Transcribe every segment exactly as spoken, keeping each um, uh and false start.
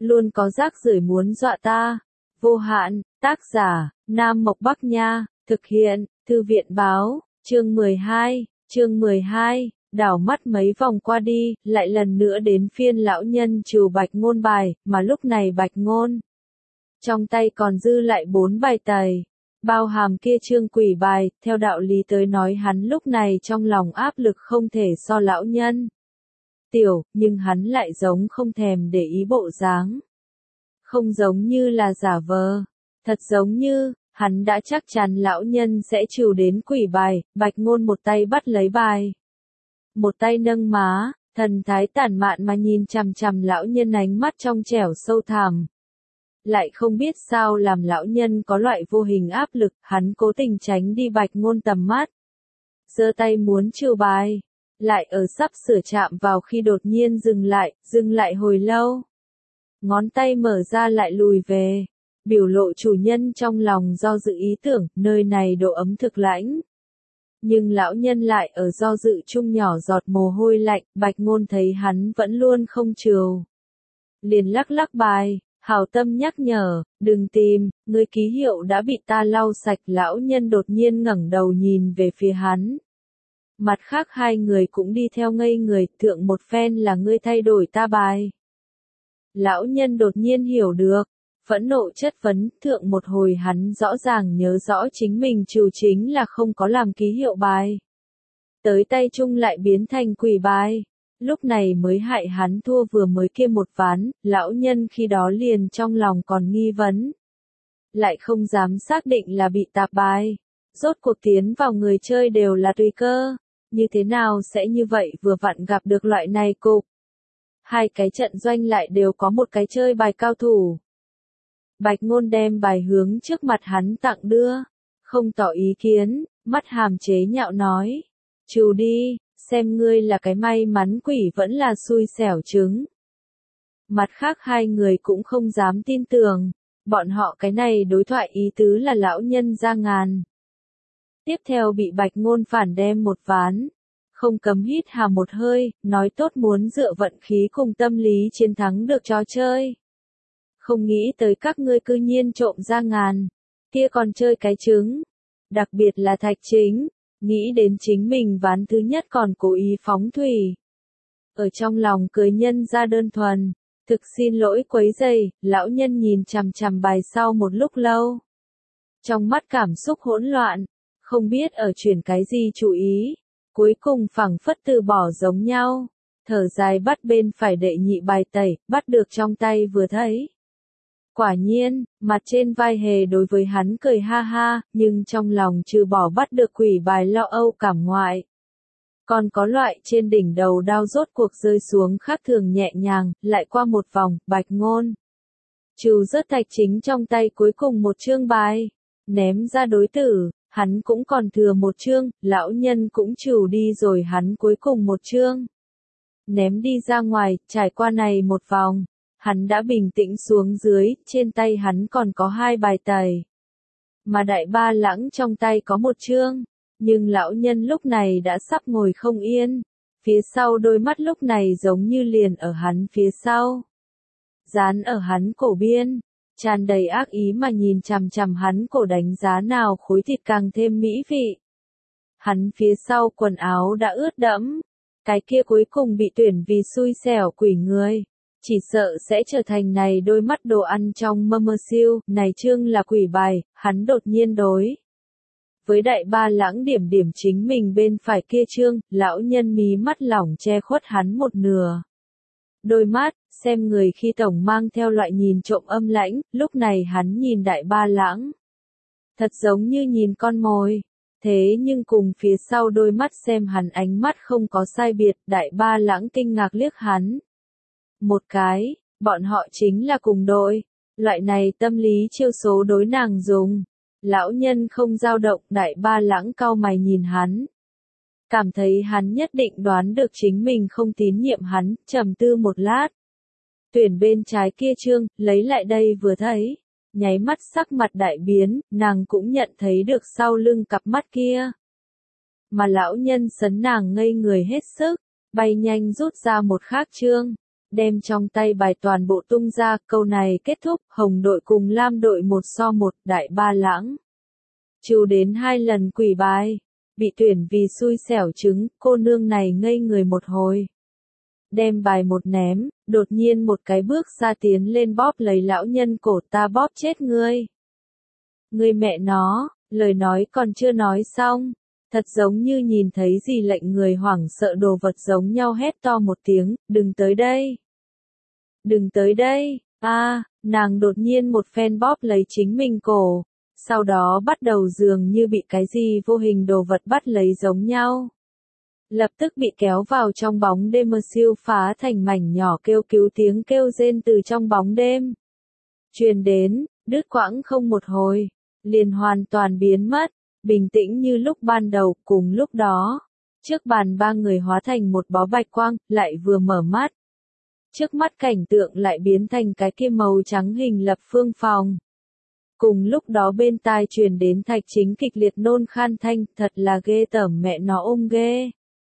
luôn có rác rưởi muốn dọa ta. Vô hạn, tác giả, Nam Mộc Bắc Nha, thực hiện, Thư viện Báo, chương mười hai, chương mười hai, đảo mắt mấy vòng qua đi, lại lần nữa đến phiên lão nhân trừ Bạch Ngôn bài, mà lúc này Bạch Ngôn trong tay còn dư lại bốn bài tẩy, bao hàm kia chương quỷ bài, theo đạo lý tới nói hắn lúc này trong lòng áp lực không thể so lão nhân tiểu, nhưng hắn lại giống không thèm để ý bộ dáng. Không giống như là giả vờ, thật giống như, hắn đã chắc chắn lão nhân sẽ trừ đến quỷ bài. Bạch Ngôn một tay bắt lấy bài, một tay nâng má, thần thái tản mạn mà nhìn chằm chằm lão nhân, ánh mắt trong trẻo sâu thẳm. Lại không biết sao làm lão nhân có loại vô hình áp lực, hắn cố tình tránh đi Bạch Ngôn tầm mắt. Giơ tay muốn trừ bài, lại ở sắp sửa chạm vào khi đột nhiên dừng lại, dừng lại hồi lâu. Ngón tay mở ra lại lùi về, biểu lộ chủ nhân trong lòng do dự ý tưởng, nơi này độ ấm thực lãnh. Nhưng lão nhân lại ở do dự chung nhỏ giọt mồ hôi lạnh, Bạch Ngôn thấy hắn vẫn luôn không trừ. Liền lắc lắc bài, hảo tâm nhắc nhở, đừng tìm, người ký hiệu đã bị ta lau sạch. Lão nhân đột nhiên ngẩng đầu nhìn về phía hắn. Mặt khác hai người cũng đi theo ngây người, thượng một phen là ngươi thay đổi ta bài. Lão nhân đột nhiên hiểu được, phẫn nộ chất vấn, thượng một hồi hắn rõ ràng nhớ rõ chính mình trừ chính là không có làm ký hiệu bài. Tới tay chung lại biến thành quỷ bài, lúc này mới hại hắn thua vừa mới kia một ván. Lão nhân khi đó liền trong lòng còn nghi vấn, lại không dám xác định là bị tạp bài. Rốt cuộc tiến vào người chơi đều là tùy cơ, như thế nào sẽ như vậy vừa vặn gặp được loại này cục. Hai cái trận doanh lại đều có một cái chơi bài cao thủ. Bạch Ngôn đem bài hướng trước mặt hắn tặng đưa, không tỏ ý kiến, mắt hàm chế nhạo nói, trừ đi, xem ngươi là cái may mắn quỷ vẫn là xui xẻo trứng. Mặt khác hai người cũng không dám tin tưởng, bọn họ cái này đối thoại ý tứ là lão nhân ra ngàn. Tiếp theo bị Bạch Ngôn phản đem một ván, không cấm hít hà một hơi, nói tốt muốn dựa vận khí cùng tâm lý chiến thắng được trò chơi. Không nghĩ tới các ngươi cư nhiên trộm ra ngàn, kia còn chơi cái trứng. Đặc biệt là Thạch Chính, nghĩ đến chính mình ván thứ nhất còn cố ý phóng thủy. Ở trong lòng cười nhân ra đơn thuần, thực xin lỗi quấy rầy. Lão nhân nhìn chằm chằm bài sau một lúc lâu. Trong mắt cảm xúc hỗn loạn, không biết ở chuyển cái gì chú ý. Cuối cùng phảng phất từ bỏ giống nhau, thở dài bắt bên phải đệ nhị bài tẩy, bắt được trong tay vừa thấy. Quả nhiên, mặt trên vai hề đối với hắn cười ha ha, nhưng trong lòng trừ bỏ bắt được quỷ bài lo âu cảm ngoại. Còn có loại trên đỉnh đầu đao rốt cuộc rơi xuống khác thường nhẹ nhàng, lại qua một vòng. Bạch Ngôn trừ rớt Thạch Chính trong tay cuối cùng một chương bài, ném ra đối tử. Hắn cũng còn thừa một chương, lão nhân cũng trừ đi rồi hắn cuối cùng một chương. Ném đi ra ngoài, trải qua này một vòng, hắn đã bình tĩnh xuống dưới, trên tay hắn còn có hai bài tẩy. Mà Đại Ba Lãng trong tay có một chương, nhưng lão nhân lúc này đã sắp ngồi không yên, phía sau đôi mắt lúc này giống như liền ở hắn phía sau. Dán ở hắn cổ biên. Tràn đầy ác ý mà nhìn chằm chằm hắn cổ, đánh giá nào khối thịt càng thêm mỹ vị. Hắn phía sau quần áo đã ướt đẫm, cái kia cuối cùng bị tuyển vì xui xẻo quỷ người, chỉ sợ sẽ trở thành này đôi mắt đồ ăn trong mơ mơ siêu. Này chương là quỷ bài, hắn đột nhiên đối với Đại Ba Lãng điểm điểm chính mình bên phải kia chương. Lão nhân mí mắt lỏng che khuất hắn một nửa đôi mắt, xem người khi tổng mang theo loại nhìn trộm âm lãnh. Lúc này hắn nhìn Đại Ba Lãng, thật giống như nhìn con mồi, thế nhưng cùng phía sau đôi mắt xem hắn ánh mắt không có sai biệt. Đại Ba Lãng kinh ngạc liếc hắn một cái, bọn họ chính là cùng đội, loại này tâm lý chiêu số đối nàng dùng. Lão nhân không dao động. Đại Ba Lãng cau mày nhìn hắn, cảm thấy hắn nhất định đoán được chính mình không tín nhiệm hắn, trầm tư một lát. Tuyển bên trái kia chương, lấy lại đây vừa thấy, nháy mắt sắc mặt đại biến, nàng cũng nhận thấy được sau lưng cặp mắt kia. Mà lão nhân sấn nàng ngây người hết sức, bay nhanh rút ra một khác chương, đem trong tay bài toàn bộ tung ra, câu này kết thúc, hồng đội cùng lam đội một so một, đại ba lãng. Trừ đến hai lần quỷ bài, bị tuyển vì xui xẻo trứng, cô nương này ngây người một hồi. Đem bài một ném, đột nhiên một cái bước ra tiến lên bóp lấy lão nhân cổ, ta bóp chết ngươi. Ngươi mẹ nó, lời nói còn chưa nói xong. Thật giống như nhìn thấy gì lệnh người hoảng sợ đồ vật giống nhau hét to một tiếng, đừng tới đây. Đừng tới đây, a à, nàng đột nhiên một phen bóp lấy chính mình cổ, sau đó bắt đầu dường như bị cái gì vô hình đồ vật bắt lấy giống nhau. Lập tức bị kéo vào trong bóng đêm mơ siêu phá thành mảnh nhỏ kêu cứu tiếng kêu rên từ trong bóng đêm. Truyền đến, đứt quãng không một hồi, liền hoàn toàn biến mất. Bình tĩnh như lúc ban đầu, cùng lúc đó, trước bàn ba người hóa thành một bó bạch quang, lại vừa mở mắt. Trước mắt cảnh tượng lại biến thành cái kia màu trắng hình lập phương phòng. Cùng lúc đó bên tai truyền đến Thạch Chính kịch liệt nôn khan thanh, thật là ghê tởm, mẹ nó ôm ghê.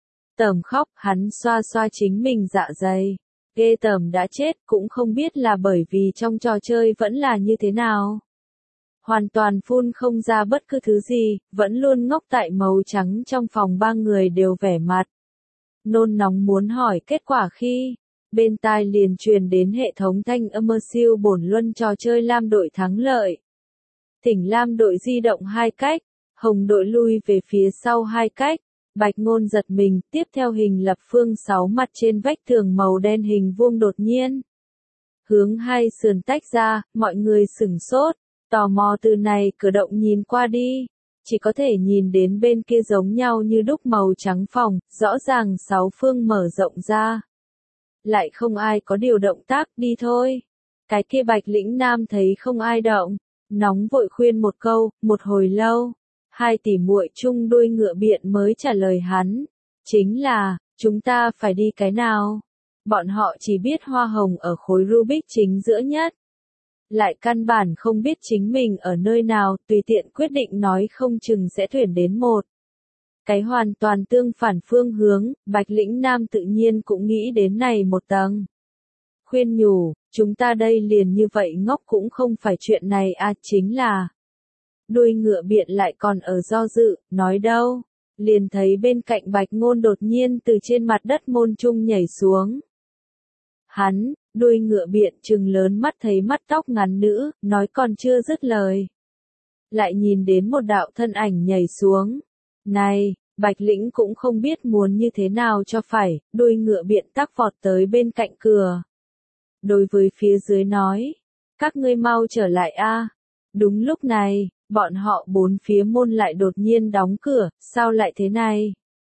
Tởm khóc, hắn xoa xoa chính mình dạ dày. Ghê tởm đã chết, cũng không biết là bởi vì trong trò chơi vẫn là như thế nào. Hoàn toàn phun không ra bất cứ thứ gì, vẫn luôn ngốc tại màu trắng trong phòng ba người đều vẻ mặt. Nôn nóng muốn hỏi kết quả khi, bên tai liền truyền đến hệ thống thanh âm mơ siêu bổn luân trò chơi lam đội thắng lợi. Thỉnh lam đội di động hai cách, hồng đội lui về phía sau hai cách, bạch ngôn giật mình, tiếp theo hình lập phương sáu mặt trên vách tường màu đen hình vuông đột nhiên. Hướng hai sườn tách ra, mọi người sửng sốt. Tò mò từ này cử động nhìn qua đi, chỉ có thể nhìn đến bên kia giống nhau như đúc màu trắng phòng, rõ ràng sáu phương mở rộng ra. Lại không ai có điều động tác, đi thôi. Cái kia Bạch Lĩnh Nam thấy không ai động, nóng vội khuyên một câu, một hồi lâu, hai tỷ muội chung đuôi ngựa biện mới trả lời hắn, chính là, chúng ta phải đi cái nào? Bọn họ chỉ biết hoa hồng ở khối Rubik chính giữa nhất. Lại căn bản không biết chính mình ở nơi nào, tùy tiện quyết định nói không chừng sẽ tuyển đến một. Cái hoàn toàn tương phản phương hướng, Bạch Lĩnh Nam tự nhiên cũng nghĩ đến này một tầng. Khuyên nhủ, chúng ta đây liền như vậy ngốc cũng không phải chuyện này à, chính là. Đuôi ngựa biện lại còn ở do dự, nói đâu. Liền thấy bên cạnh Bạch Ngôn đột nhiên từ trên mặt đất môn trung nhảy xuống. Hắn, đuôi ngựa biện trừng lớn mắt thấy mắt tóc ngắn nữ, nói còn chưa dứt lời. Lại nhìn đến một đạo thân ảnh nhảy xuống. Này, Bạch Lĩnh cũng không biết muốn như thế nào cho phải, đuôi ngựa biện tắc vọt tới bên cạnh cửa. Đối với phía dưới nói, các ngươi mau trở lại a. Đúng lúc này, bọn họ bốn phía môn lại đột nhiên đóng cửa, sao lại thế này?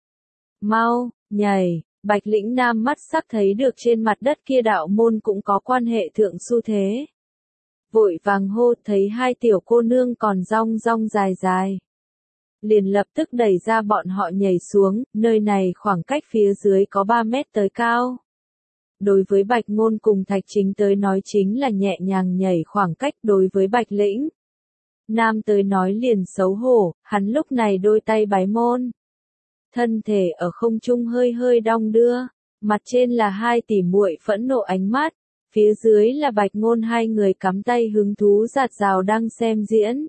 Mau, nhảy. Bạch Lĩnh Nam mắt sắc thấy được trên mặt đất kia đạo môn cũng có quan hệ thượng xu thế. Vội vàng hô thấy hai tiểu cô nương còn rong rong dài dài. Liền lập tức đẩy ra bọn họ nhảy xuống, nơi này khoảng cách phía dưới có ba mét tới cao. Đối với Bạch Ngôn cùng Thạch Chính tới nói chính là nhẹ nhàng nhảy khoảng cách, đối với Bạch Lĩnh Nam tới nói liền xấu hổ, hắn lúc này đôi tay bái môn. Thân thể ở không trung hơi hơi đong đưa, mặt trên là hai tỷ muội phẫn nộ ánh mắt, phía dưới là Bạch Ngôn hai người cắm tay hứng thú giạt rào đang xem diễn.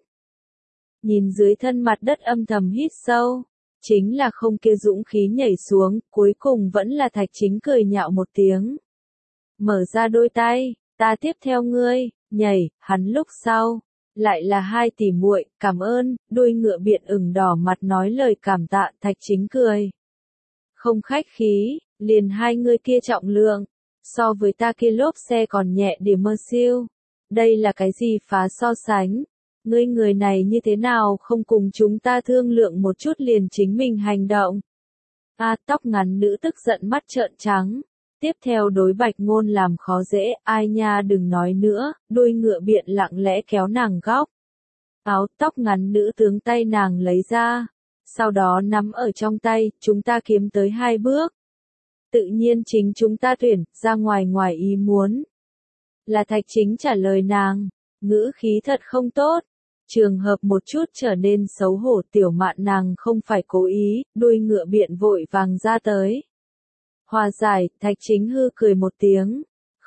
Nhìn dưới thân mặt đất âm thầm hít sâu, chính là không kia dũng khí nhảy xuống, cuối cùng vẫn là Thạch Chính cười nhạo một tiếng. Mở ra đôi tay, ta tiếp theo ngươi, nhảy, hắn lúc sau. Lại là hai tỷ muội, cảm ơn, đuôi ngựa biện ửng đỏ mặt nói lời cảm tạ, Thạch Chính cười. Không khách khí, liền hai người kia trọng lượng, so với ta kia lốp xe còn nhẹ điểm mơ siêu. Đây là cái gì phá so sánh? Ngươi người này như thế nào không cùng chúng ta thương lượng một chút liền chính mình hành động? A tóc ngắn nữ tức giận mắt trợn trắng. Tiếp theo đối Bạch Ngôn làm khó dễ, ai nha đừng nói nữa, đuôi ngựa biện lặng lẽ kéo nàng góc. Áo tóc ngắn nữ tướng tay nàng lấy ra, sau đó nắm ở trong tay, chúng ta kiếm tới hai bước. Tự nhiên chính chúng ta tuyển, ra ngoài ngoài ý muốn. Là Thạch Chính trả lời nàng, ngữ khí thật không tốt. Trường hợp một chút trở nên xấu hổ, tiểu mạn nàng không phải cố ý, đuôi ngựa biện vội vàng ra tới. Hòa giải, Thạch Chính hư cười một tiếng.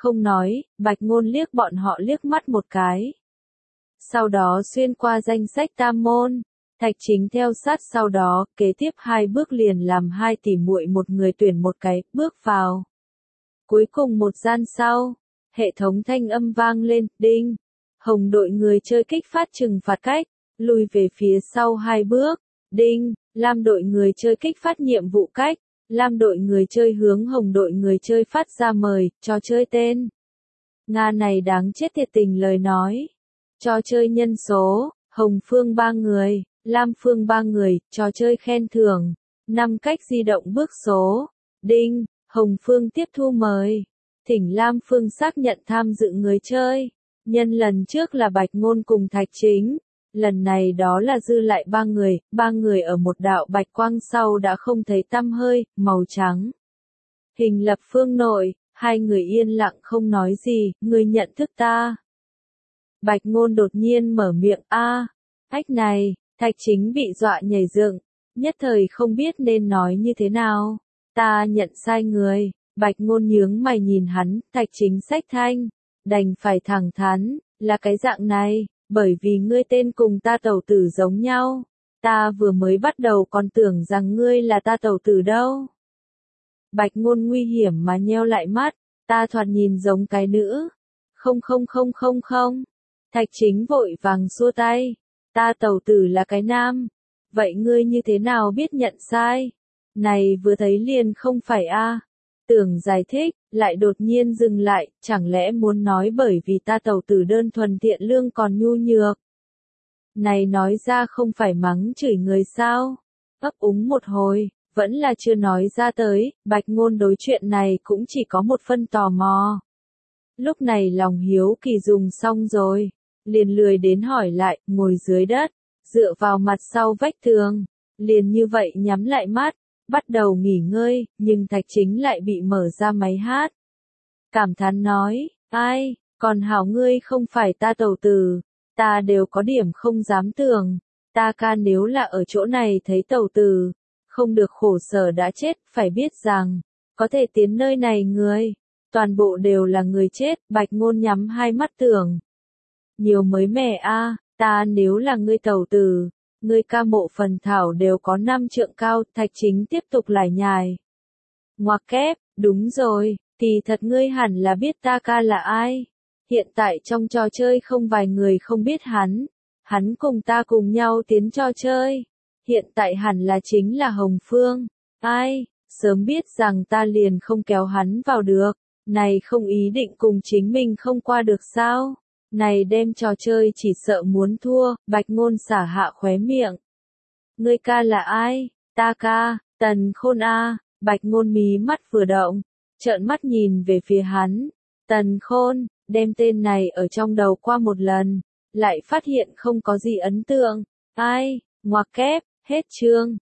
không nói, Bạch Ngôn liếc bọn họ liếc mắt một cái. Sau đó xuyên qua danh sách tam môn, Thạch Chính theo sát sau đó, kế tiếp hai bước liền làm hai tỷ muội một người tuyển một cái, bước vào. Cuối cùng một gian sau, hệ thống thanh âm vang lên, đinh. Hồng đội người chơi kích phát trừng phạt cách, lùi về phía sau hai bước, đinh. Lam đội người chơi kích phát nhiệm vụ cách, Lam đội người chơi hướng Hồng đội người chơi phát ra mời, trò chơi tên. Nga này đáng chết thiệt tình lời nói. Trò chơi nhân số, Hồng Phương ba người, Lam Phương ba người, trò chơi khen thưởng, năm cách di động bước số, đinh. Hồng Phương tiếp thu mời, thỉnh Lam Phương xác nhận tham dự người chơi. Nhân lần trước là Bạch Ngôn cùng Thạch Chính, lần này đó là dư lại ba người, ba người ở một đạo bạch quang sau đã không thấy tăm hơi, màu trắng. Hình lập phương nội, hai người yên lặng không nói gì, người nhận thức ta. Bạch Ngôn đột nhiên mở miệng, a, ách này, Thạch Chính bị dọa nhảy dựng, nhất thời không biết nên nói như thế nào. Ta nhận sai người, Bạch Ngôn nhướng mày nhìn hắn, Thạch Chính xách thanh, đành phải thẳng thắn, là cái dạng này, bởi vì ngươi tên cùng ta tẩu tử giống nhau, ta vừa mới bắt đầu còn tưởng rằng ngươi là ta tẩu tử đâu. Bạch Ngôn nguy hiểm mà nheo lại mắt, ta thoạt nhìn giống cái nữ, không không không không không, Thạch Chính vội vàng xua tay, ta tẩu tử là cái nam, vậy ngươi như thế nào biết nhận sai? Này vừa thấy liền không phải a. Tưởng giải thích, lại đột nhiên dừng lại, chẳng lẽ muốn nói bởi vì ta tẩu tử đơn thuần thiện lương còn nhu nhược. Này nói ra không phải mắng chửi người sao? Ấp úng một hồi, vẫn là chưa nói ra tới, Bạch Ngôn đối chuyện này cũng chỉ có một phân tò mò. Lúc này lòng hiếu kỳ dùng xong rồi, liền lười đến hỏi lại, ngồi dưới đất, dựa vào mặt sau vách tường, liền như vậy nhắm lại mắt. Bắt đầu nghỉ ngơi, nhưng Thạch Chính lại bị mở ra máy hát. Cảm thán nói, ai, còn hảo ngươi không phải ta tẩu tử, ta đều có điểm không dám tưởng, ta ca nếu là ở chỗ này thấy tẩu tử, không được khổ sở đã chết, phải biết rằng, có thể tiến nơi này người, toàn bộ đều là người chết, Bạch Ngôn nhắm hai mắt tưởng. Nhiều mới mẻ a, ta nếu là ngươi tẩu tử. Ngươi ca mộ phần thảo đều có năm trượng cao, Thạch Chính tiếp tục lải nhải. Ngoặc kép, đúng rồi, thì thật ngươi hẳn là biết ta ca là ai. Hiện tại trong trò chơi không vài người không biết hắn. Hắn cùng ta cùng nhau tiến trò chơi. Hiện tại hẳn là chính là Hồng Phương. Ai, sớm biết rằng ta liền không kéo hắn vào được. Này không ý định cùng chính mình không qua được sao? Này đem trò chơi chỉ sợ muốn thua, Bạch Ngôn xả hạ khóe miệng. Ngươi ca là ai? Ta ca, Tần Khôn a. Bạch Ngôn mí mắt vừa động, trợn mắt nhìn về phía hắn. Tần Khôn, đem tên này ở trong đầu qua một lần, lại phát hiện không có gì ấn tượng. Ai, ngoặc kép, hết chương.